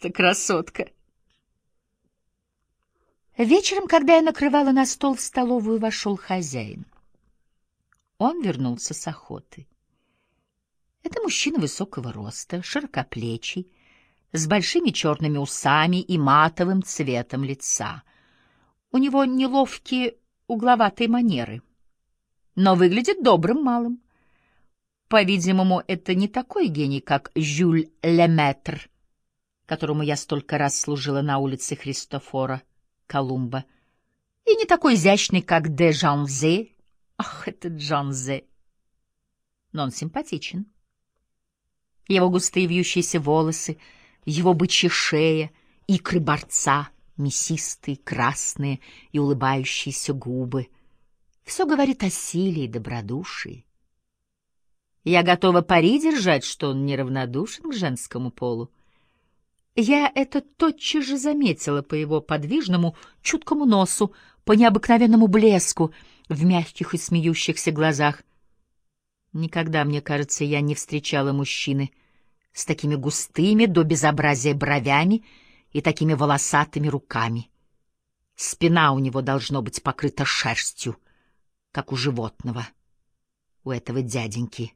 эта красотка. Вечером, когда я накрывала на стол в столовую, вошел хозяин. Он вернулся с охоты. Это мужчина высокого роста, широкоплечий, с большими черными усами и матовым цветом лица. У него неловкие угловатые манеры, но выглядит добрым малым. По-видимому, это не такой гений, как Жюль Лемэтр, которому я столько раз служила на улице Христофора Колумба, и не такой изящный, как де Жанзе. Ах, этот Жанзе! Но он симпатичен. Его густые вьющиеся волосы, его бычья шея, икры борца, мясистые, красные и улыбающиеся губы — все говорит о силе и добродушии. Я готова пари держать, что он неравнодушен к женскому полу. Я это тотчас же заметила по его подвижному, чуткому носу, по необыкновенному блеску в мягких и смеющихся глазах. Никогда, мне кажется, я не встречала мужчины с такими густыми до безобразия бровями и такими волосатыми руками. Спина у него должно быть покрыта шерстью, как у животного, у этого дяденьки.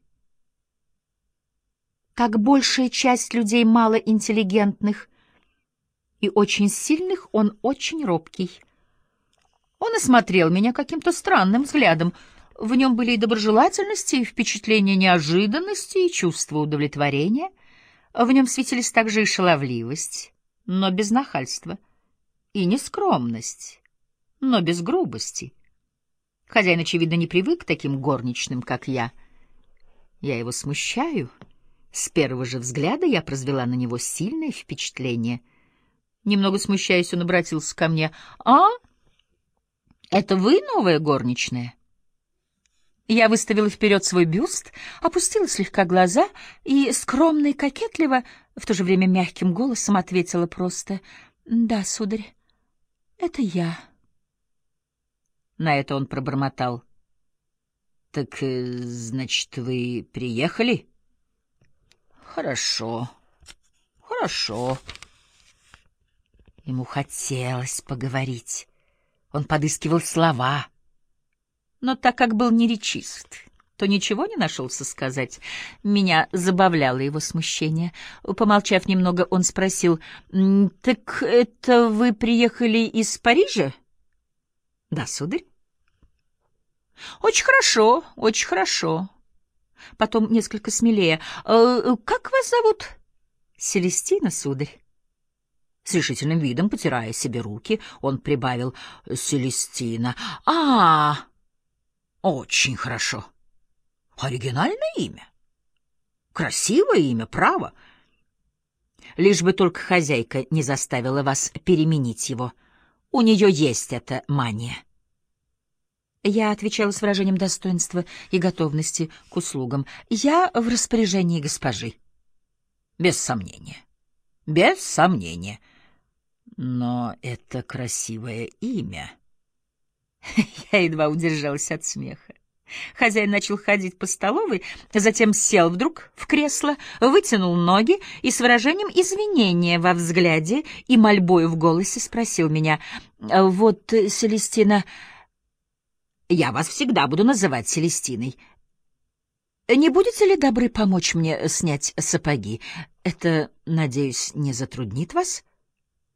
Как большая часть людей малоинтеллигентных и очень сильных, он очень робкий. Он осмотрел меня каким-то странным взглядом. В нем были и доброжелательности, и впечатление неожиданности, и чувство удовлетворения. В нем светились также и шаловливость, но без нахальства, и нескромность, но без грубости. Хозяин, очевидно, не привык к таким горничным, как я. Я его смущаю. С первого же взгляда я произвела на него сильное впечатление. Немного смущаясь, он обратился ко мне. «А, это вы новая горничная?» Я выставила вперед свой бюст, опустила слегка глаза и скромно и кокетливо, в то же время мягким голосом ответила просто: «Да, сударь, это я». На это он пробормотал: «Так, значит, вы приехали?» «Хорошо, хорошо». Ему хотелось поговорить. Он подыскивал слова. Но так как был неречист, то ничего не нашелся сказать. Меня забавляло его смущение. Помолчав немного, он спросил: «Так это вы приехали из Парижа?» «Да, сударь». «Очень хорошо, очень хорошо». Потом несколько смелее: «Как вас зовут?» «Селестина, сударь». С решительным видом, потирая себе руки, он прибавил: «Селестина. А, очень хорошо. Оригинальное имя. Красивое имя, право. Лишь бы только хозяйка не заставила вас переменить его. У нее есть эта мания». Я отвечала с выражением достоинства и готовности к услугам. «Я в распоряжении госпожи». «Без сомнения, без сомнения. Но это красивое имя». Я едва удержалась от смеха. Хозяин начал ходить по столовой, затем сел вдруг в кресло, вытянул ноги и с выражением извинения во взгляде и мольбою в голосе спросил меня: «Вот, Селестина, я вас всегда буду называть Селестиной. Не будете ли добры помочь мне снять сапоги? Это, надеюсь, не затруднит вас?»